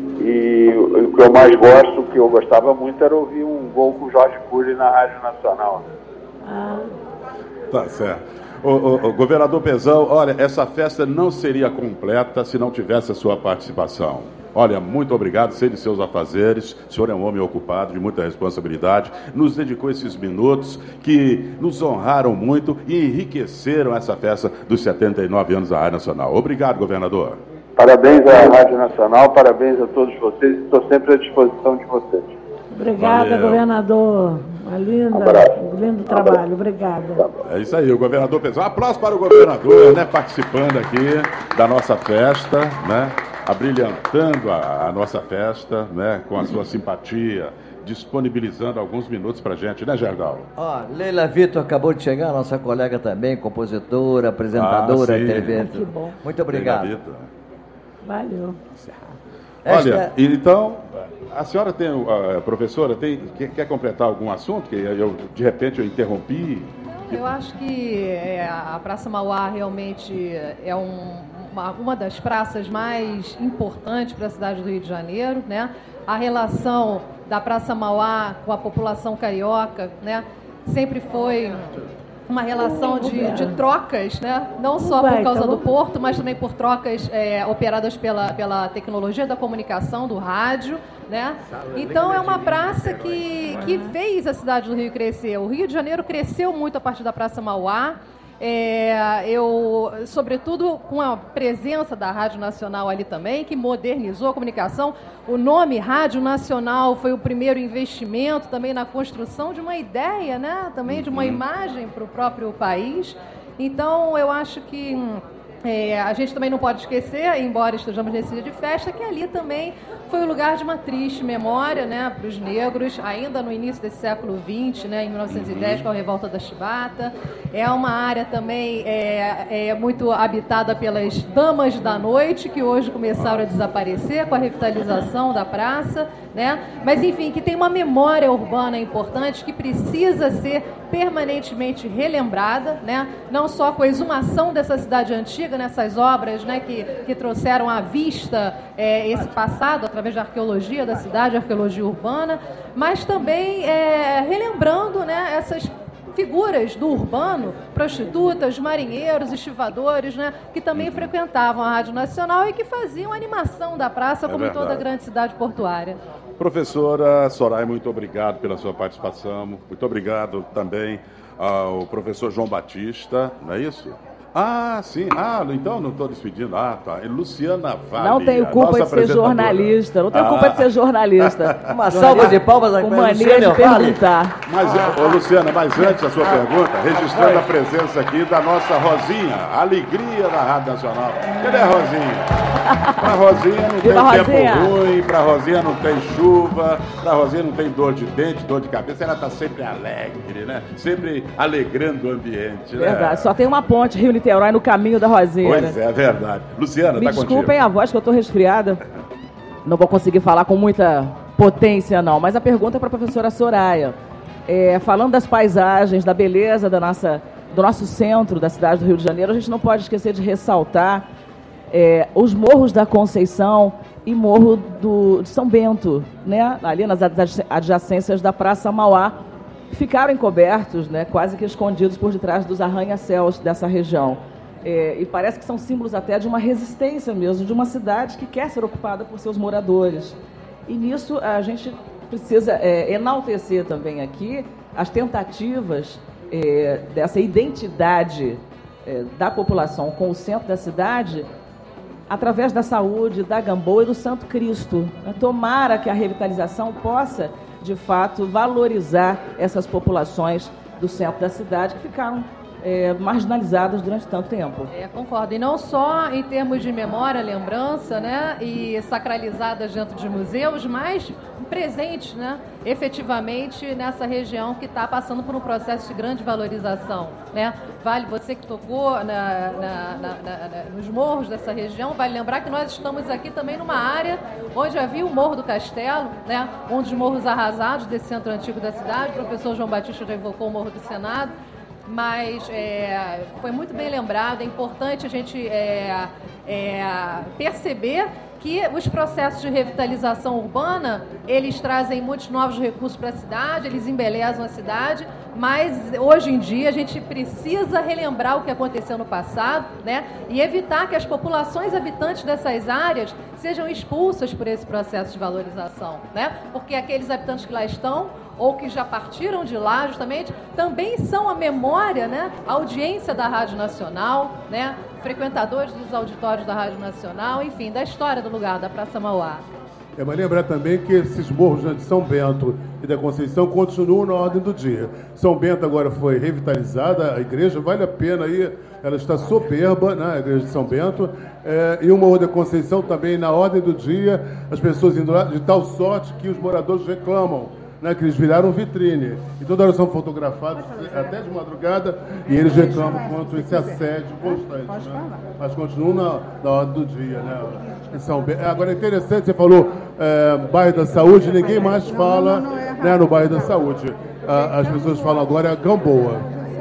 e o que eu mais gosto, o que eu gostava muito era ouvir um gol com o Jorge Cury na Rádio Nacional. Ah. Tá certo. O, o, o governador Pezão, olha, essa festa não seria completa se não tivesse a sua participação. Olha, muito obrigado, sei de seus afazeres, o senhor é um homem ocupado, de muita responsabilidade, nos dedicou esses minutos que nos honraram muito e enriqueceram essa festa dos setenta e nove anos da Rádio Nacional. Obrigado, governador. Parabéns à Rádio Nacional, parabéns a todos vocês, estou sempre à disposição de vocês. Obrigada, Valeu. governador. Uma linda, um lindo trabalho, obrigada. É isso aí, o governador Pezão. Um aplauso para o governador, né, participando aqui da nossa festa, né? Abrilhantando a, a nossa festa, né, com a sua simpatia, disponibilizando alguns minutos para a gente, né, Gerdau? Ó, Leila Vitor acabou de chegar, nossa colega também, compositora, apresentadora, ah, T V. Ah, que bom. Muito obrigado. Leila Vitor. Valeu. Olha, Esta... então, a senhora tem, a professora, tem, quer, quer completar algum assunto que eu, de repente, eu interrompi? Eu acho que é, a Praça Mauá realmente é um, uma, uma das praças mais importantes para a cidade do Rio de Janeiro, né? A relação da Praça Mauá com a população carioca, né, sempre foi uma relação de, de trocas, né? Não só por causa do porto, mas também por trocas é, operadas pela, pela tecnologia da comunicação, do rádio, né? Então é uma praça que, que fez a cidade do Rio crescer. O Rio de Janeiro cresceu muito a partir da Praça Mauá. É, eu, sobretudo com a presença da Rádio Nacional ali também, que modernizou a comunicação. O nome Rádio Nacional foi o primeiro investimento também na construção de uma ideia, né? Também de uma imagem para o próprio país. Então, eu acho que é, a gente também não pode esquecer, embora estejamos nesse dia de festa, que ali também foi o lugar de uma triste memória, né, para os negros, ainda no início desse século vinte, né, em mil novecentos e dez, com a Revolta da Chibata. É uma área também é, é muito habitada pelas damas da noite, que hoje começaram a desaparecer com a revitalização da praça, né? Mas, enfim, que tem uma memória urbana importante que precisa ser permanentemente relembrada, né? Não só com a exumação dessa cidade antiga, nessas obras, né, que, que trouxeram à vista é, esse passado através da arqueologia da cidade, arqueologia urbana, mas também é, relembrando, né, essas figuras do urbano, prostitutas, marinheiros, estivadores, né, que também uhum. frequentavam a Rádio Nacional e que faziam a animação da praça, como é em toda a grande cidade portuária. Professora Soraya, muito obrigado pela sua participação. Muito obrigado também ao professor João Batista, não é isso? Ah, sim. Ah, então não estou despedindo. Ah, tá. E Luciana Vale. Não tenho culpa de ser jornalista. Não tenho ah. culpa de ser jornalista. Uma salva de palmas com mania de perguntar. Mas, ah. ô, Luciana, mas antes da sua ah. pergunta, registrando ah. a presença aqui da nossa Rosinha, a alegria da Rádio Nacional. Cadê a Rosinha? Pra Rosinha não Viva tem Rosinha. tempo ruim, pra Rosinha não tem chuva, pra Rosinha não tem dor de dente, dor de cabeça. Ela tá sempre alegre, né? Sempre alegrando o ambiente, né? Verdade. Só tem uma ponte, Rio Niterói, no caminho da Rosinha. Pois né? é, é verdade. Luciana, Me tá desculpem contigo. a voz, que eu tô resfriada. Não vou conseguir falar com muita potência, não. Mas a pergunta é para a professora Soraya. É, falando das paisagens, da beleza da nossa, do nosso centro, da cidade do Rio de Janeiro, a gente não pode esquecer de ressaltar é, os morros da Conceição e Morro do, de São Bento, né? Ali nas adjacências da Praça Mauá, ficaram encobertos, né? Quase que escondidos por detrás dos arranha-céus dessa região. É, e parece que são símbolos até de uma resistência mesmo, de uma cidade que quer ser ocupada por seus moradores. E nisso a gente precisa é, enaltecer também aqui as tentativas é, dessa identidade é, da população com o centro da cidade através da saúde, da Gamboa e do Santo Cristo. Tomara que a revitalização possa, de fato, valorizar essas populações do centro da cidade que ficaram É, marginalizadas durante tanto tempo. É, concordo. E não só em termos de memória, lembrança, né, e sacralizadas dentro de museus, mas presentes, né, efetivamente nessa região que está passando por um processo de grande valorização, né? Vale, você que tocou na, na, na, na, nos morros dessa região, vale lembrar que nós estamos aqui também numa área onde havia o Morro do Castelo, né, um dos morros arrasados desse centro antigo da cidade. O professor João Batista já evocou o Morro do Senado. Mas é, foi muito bem lembrado, é importante a gente é, é, perceber que os processos de revitalização urbana, eles trazem muitos novos recursos para a cidade, eles embelezam a cidade, mas hoje em dia a gente precisa relembrar o que aconteceu no passado, né, e evitar que as populações habitantes dessas áreas sejam expulsas por esse processo de valorização, né, porque aqueles habitantes que lá estão ou que já partiram de lá, justamente, também são a memória, né, a audiência da Rádio Nacional, né, frequentadores dos auditórios da Rádio Nacional, enfim, da história do lugar, da Praça Mauá. É, mas lembrar também que esses morros, né, de São Bento e da Conceição continuam na ordem do dia. São Bento agora foi revitalizada, a igreja vale a pena ir, ela está soberba, né, a igreja de São Bento, é, e o Morro da Conceição também na ordem do dia, as pessoas indo lá de tal sorte que os moradores reclamam, né, que eles viraram vitrine. E toda hora são fotografados até de madrugada e eles reclamam quanto esse assédio constante. Né? Mas continuam na, na ordem do dia. Né? São bem... Agora é interessante, você falou é, bairro da Saúde, ninguém mais fala né, no bairro da Saúde. As pessoas falam agora é Gamboa.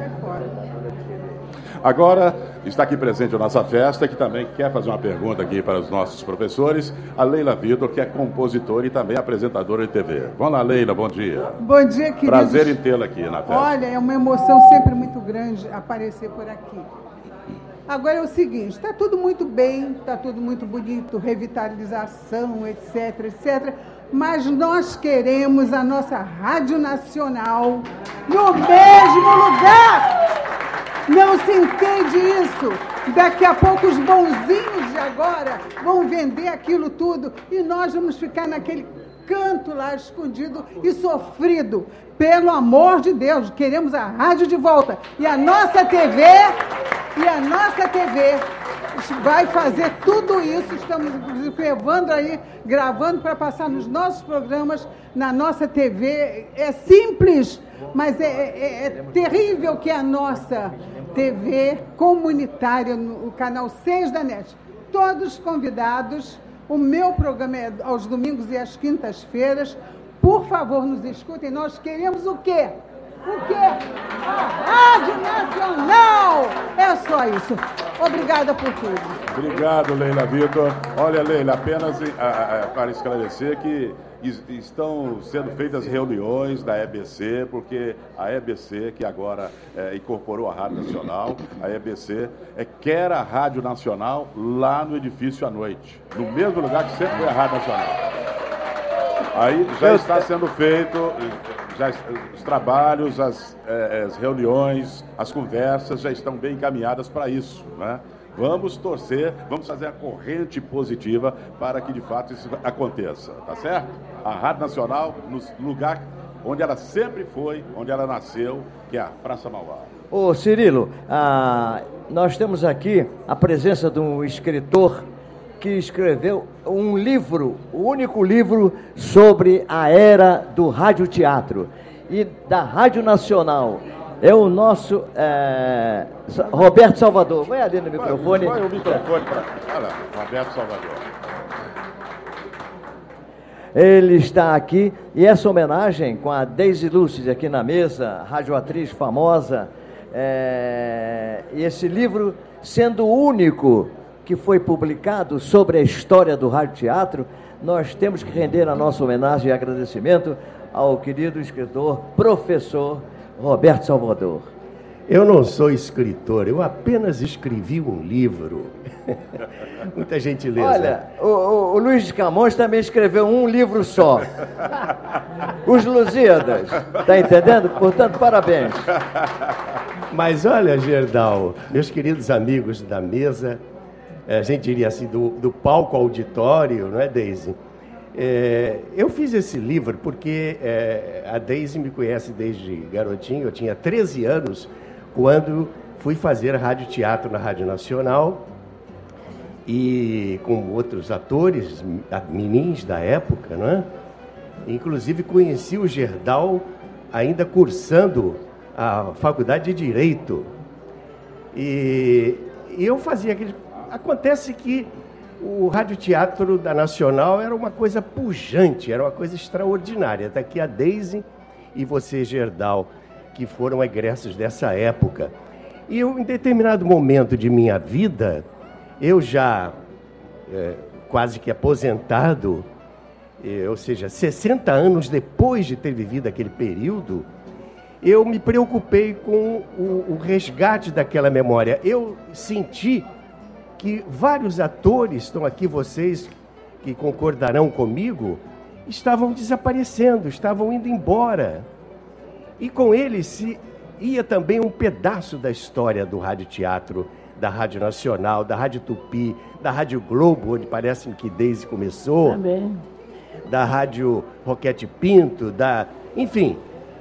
Agora está aqui presente a nossa festa, que também quer fazer uma pergunta aqui para os nossos professores, a Leila Vitor, que é compositora e também apresentadora de T V. Vamos lá, Leila, bom dia. Bom dia, queridos. Prazer em tê-la aqui na festa. Olha, é uma emoção sempre muito grande aparecer por aqui. Agora é o seguinte, está tudo muito bem, está tudo muito bonito, revitalização, etc, etcétera, mas nós queremos a nossa Rádio Nacional no mesmo lugar. Não se entende isso. Daqui a pouco os bonzinhos de agora vão vender aquilo tudo e nós vamos ficar naquele canto lá escondido e sofrido. Pelo amor de Deus, queremos a rádio de volta. E a nossa T V, e a nossa T V vai fazer tudo isso. Estamos levando aí, gravando para passar nos nossos programas, na nossa T V. É simples, mas é, é, é terrível que a nossa T V comunitária, no canal seis da NET, todos convidados. O meu programa é aos domingos e às quintas-feiras. Por favor, nos escutem. Nós queremos o quê? O quê? A Rádio Nacional! É só isso. Obrigada por tudo. Obrigado, Leila Vitor. Olha, Leila, apenas a, a, para esclarecer que estão sendo feitas reuniões da E B C, porque a E B C, que agora é, incorporou a Rádio Nacional, a E B C é, quer a Rádio Nacional lá no edifício à noite, no mesmo lugar que sempre foi a Rádio Nacional. Aí já está sendo feito já, os trabalhos, as, é, as reuniões, as conversas já estão bem encaminhadas para isso, né? Vamos torcer, vamos fazer a corrente positiva para que de fato isso aconteça, tá certo? A Rádio Nacional, no lugar onde ela sempre foi, onde ela nasceu, que é a Praça Mauá. Ô Cirilo, ah, nós temos aqui a presença de um escritor que escreveu um livro, o único livro sobre a era do radioteatro e da Rádio Nacional. É o nosso é, Roberto Salvador. Vai ali no microfone. Vai o microfone para... Olha lá, Roberto Salvador. Ele está aqui, e essa homenagem com a Deise Lúcide aqui na mesa, radioatriz famosa, é, e esse livro sendo o único que foi publicado sobre a história do radioteatro, nós temos que render a nossa homenagem e agradecimento ao querido escritor, professor Roberto Salvador. Eu não sou escritor, eu apenas escrevi um livro. Muita gentileza. Olha, o, o, o Luiz de Camões também escreveu um livro só. Os Lusíadas. Tá entendendo? Portanto, parabéns. Mas olha, Gerdau, meus queridos amigos da mesa, a gente diria assim, do, do palco ao auditório, não é, Deise? É, eu fiz esse livro porque é, a Deise me conhece desde garotinho, eu tinha treze anos, quando fui fazer radioteatro na Rádio Nacional e com outros atores, menins da época, né? Inclusive conheci o Gerdau ainda cursando a Faculdade de Direito. E, e eu fazia aquele... Acontece que o radioteatro da Nacional era uma coisa pujante, era uma coisa extraordinária. Está aqui a Deise e você, Gerdau, que foram egressos dessa época. E eu, em determinado momento de minha vida, eu já é, quase que aposentado, é, ou seja, sessenta anos depois de ter vivido aquele período, eu me preocupei com o, o resgate daquela memória. Eu senti que vários atores, estão aqui vocês que concordarão comigo, estavam desaparecendo, estavam indo embora. E com eles se ia também um pedaço da história do radioteatro, da Rádio Nacional, da Rádio Tupi, da Rádio Globo, onde parece-me que Deise começou, também. Da Rádio Roquete Pinto, da... enfim.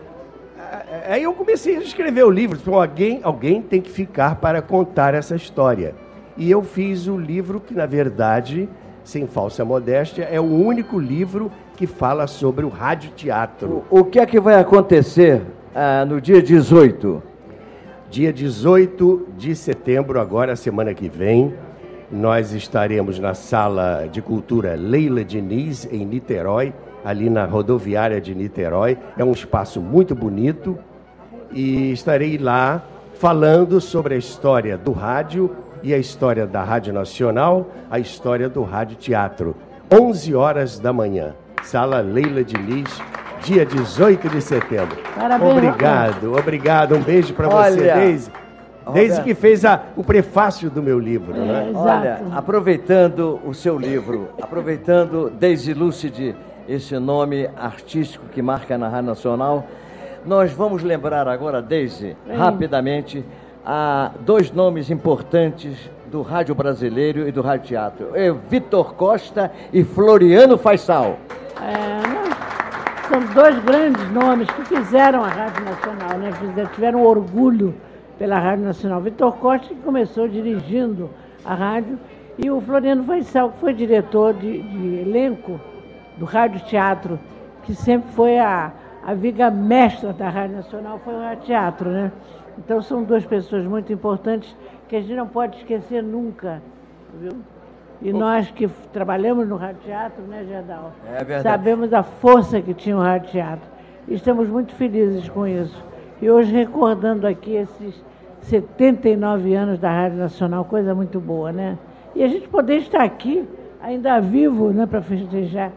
Aí eu comecei a escrever o livro, então alguém, alguém tem que ficar para contar essa história. E eu fiz o livro que, na verdade, sem falsa modéstia, é o único livro que fala sobre o radioteatro. O, o que é que vai acontecer ah, no dia dezoito? Dia dezoito de setembro, agora, semana que vem, nós estaremos na Sala de Cultura Leila Diniz, em Niterói, ali na rodoviária de Niterói. É um espaço muito bonito e estarei lá falando sobre a história do rádio e a história da Rádio Nacional, a história do radioteatro. onze horas da manhã, Sala Leila Diniz, dia dezoito de setembro. Parabéns, obrigado, Roberto. obrigado. Um beijo para você, Deise. Deise que fez a, o prefácio do meu livro, é, né? Olha, aproveitando o seu livro, aproveitando Deise Lúcide, esse nome artístico que marca na Rádio Nacional, nós vamos lembrar agora, Deise, Sim. rapidamente, a dois nomes importantes do rádio brasileiro e do radioteatro. É Vitor Costa e Floriano Faisal. É, não, são dois grandes nomes que fizeram a Rádio Nacional, né? Fizeram, tiveram orgulho pela Rádio Nacional. Vitor Costa, que começou dirigindo a rádio, e o Floriano Faisal, que foi diretor de, de elenco do radioteatro, que sempre foi a, a viga mestra da Rádio Nacional, foi o radioteatro, né? Então são duas pessoas muito importantes que a gente não pode esquecer nunca, viu? E nós que trabalhamos no radioteatro, né, Gerdau? É verdade. Sabemos a força que tinha o radioteatro. E estamos muito felizes com isso. E hoje recordando aqui esses setenta e nove anos da Rádio Nacional, coisa muito boa, né? E a gente poder estar aqui, ainda vivo, né, para festejar.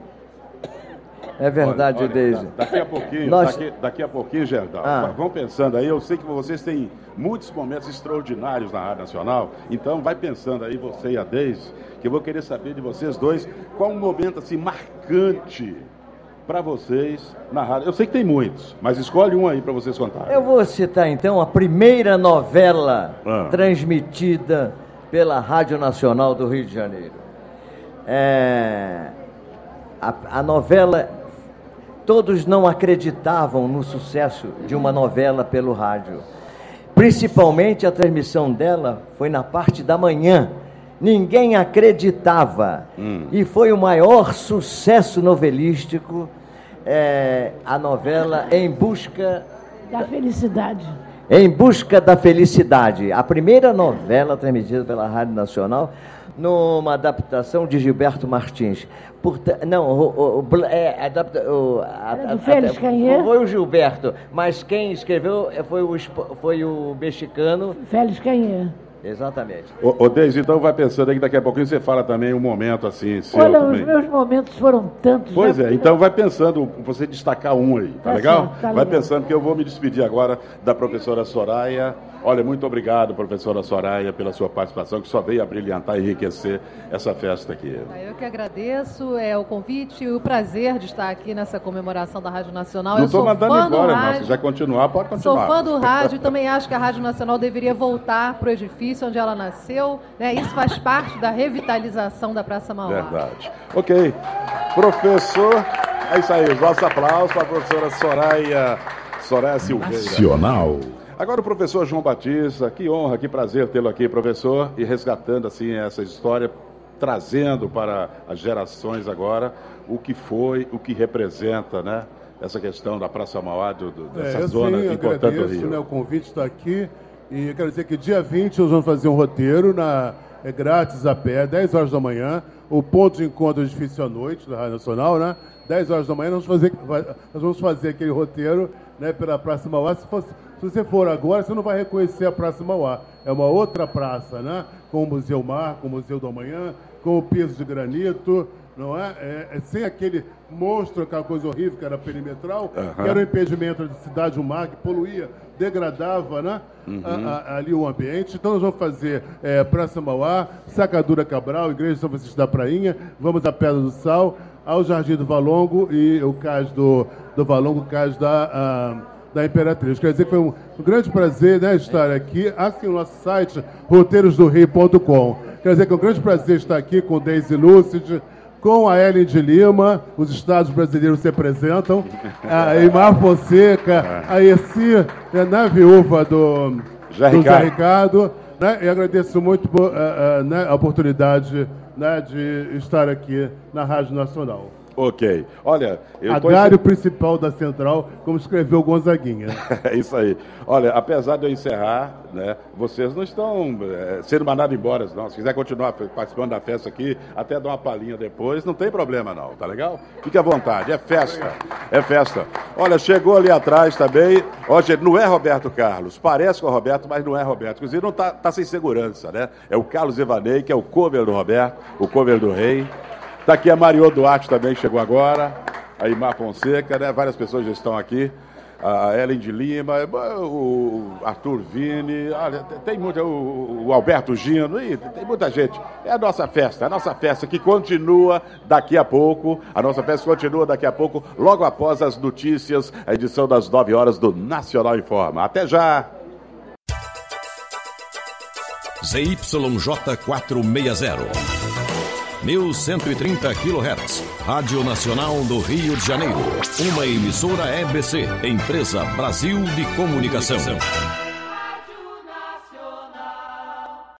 É verdade, olha, olha, Deise. Daqui a pouquinho, Nós... daqui, daqui a pouquinho, Gerdau, ah. vão pensando aí, eu sei que vocês têm muitos momentos extraordinários na Rádio Nacional, então vai pensando aí, você e a Deise, que eu vou querer saber de vocês dois, qual um momento assim marcante para vocês na rádio? Eu sei que tem muitos, mas escolhe um aí para vocês contarem. Eu vou citar então a primeira novela ah. transmitida pela Rádio Nacional do Rio de Janeiro. É, a, a novela, todos não acreditavam no sucesso de uma novela pelo rádio. Principalmente a transmissão dela foi na parte da manhã. Ninguém acreditava. Hum. E foi o maior sucesso novelístico, é, a novela Em Busca da Felicidade. Em Busca da Felicidade. A primeira novela transmitida pela Rádio Nacional, numa adaptação de Gilberto Martins. Por, não, o, o, é, adapta, o, a, Era do Félix Canhê? Foi o Gilberto, mas quem escreveu foi o, foi o mexicano Félix Canhê. Exatamente. Ô, ô Deise, então vai pensando aí que daqui a pouquinho você fala também um momento assim. Seu Olha, também. Os meus momentos foram tantos. Pois já... é, então vai pensando, você destacar um aí, tá, tá legal? Certo, tá vai legal. pensando que eu vou me despedir agora da professora Soraya. Olha, muito obrigado, professora Soraya, pela sua participação, que só veio a brilhantar e enriquecer essa festa aqui. Eu que agradeço é, o convite e o prazer de estar aqui nessa comemoração da Rádio Nacional. Não estou mandando embora, irmão. Se quiser continuar, pode continuar. Sou fã do rádio e também acho que a Rádio Nacional deveria voltar para o edifício onde ela nasceu. Né? Isso faz parte da revitalização da Praça Mauá. Verdade. Ok. Professor, é isso aí. Os nossos aplausos para a professora Soraya, Soraya Silveira. Nacional. Agora o professor João Batista, que honra, que prazer tê-lo aqui, professor, e resgatando assim essa história, trazendo para as gerações agora o que foi, o que representa, né, essa questão da Praça Mauá, do, do, dessa é, zona sim, importante do Rio. Rio. Né, o convite está aqui e quero dizer que dia vinte nós vamos fazer um roteiro, na, é grátis a pé, dez horas da manhã, o ponto de encontro é difícil à noite, da Rádio Nacional, né? dez horas da manhã nós vamos fazer, nós vamos fazer aquele roteiro, né, pela Praça Mauá. Se, fosse, se você for agora, você não vai reconhecer a Praça Mauá. É uma outra praça, né? Com o Museu Mar, com o Museu do Amanhã, com o piso de granito, não é? É, é sem aquele monstro, aquela coisa horrível que era perimetral, uhum. que era um impedimento de cidade, o mar, que poluía, degradava, né? Uhum. a, a, ali o ambiente. Então nós vamos fazer é, Praça Mauá, Sacadura Cabral, Igreja de São Francisco da Prainha, vamos à Pedra do Sal, ao Jardim do Valongo e o cais do, do Valongo, o cais da, a, da Imperatriz. Quer dizer que foi um, um grande prazer, né, estar aqui. Assim, o nosso site, roteiros do rio ponto com. Quer dizer que é um grande prazer estar aqui com Deise Lúcide, com a Ellen de Lima, os estados brasileiros se apresentam, a Imar Fonseca, a Essi, na viúva do, Zé do Ricardo. Zé Ricardo, né, e agradeço muito por, uh, uh, né, a oportunidade, né, de estar aqui na Rádio Nacional. Ok. Olha, eu tô... Agário principal da Central, como escreveu Gonzaguinha. É isso aí. Olha, apesar de eu encerrar, né, vocês não estão é, sendo mandados embora, não. Se quiser continuar participando da festa aqui, até dar uma palhinha depois, não tem problema não, tá legal? Fique à vontade, é festa, é festa. Olha, chegou ali atrás também, ó, gente, não é Roberto Carlos, parece com o Roberto, mas não é Roberto. Inclusive não tá, tá sem segurança, né? É o Carlos Evanei, que é o cover do Roberto, o cover do Rei. Está aqui a Mariô Duarte também, chegou agora, a Imar Fonseca, né? Várias pessoas já estão aqui, a Ellen de Lima, o Arthur Vini, olha, tem muito, o, o Alberto Gino, e tem muita gente. É a nossa festa, a nossa festa que continua daqui a pouco, a nossa festa continua daqui a pouco, logo após as notícias, a edição das nove horas do Nacional Informa. Até já! Z Y J quatrocentos e sessenta. mil cento e trinta quilohertz, Rádio Nacional do Rio de Janeiro. Uma emissora E B C, Empresa Brasil de Comunicação.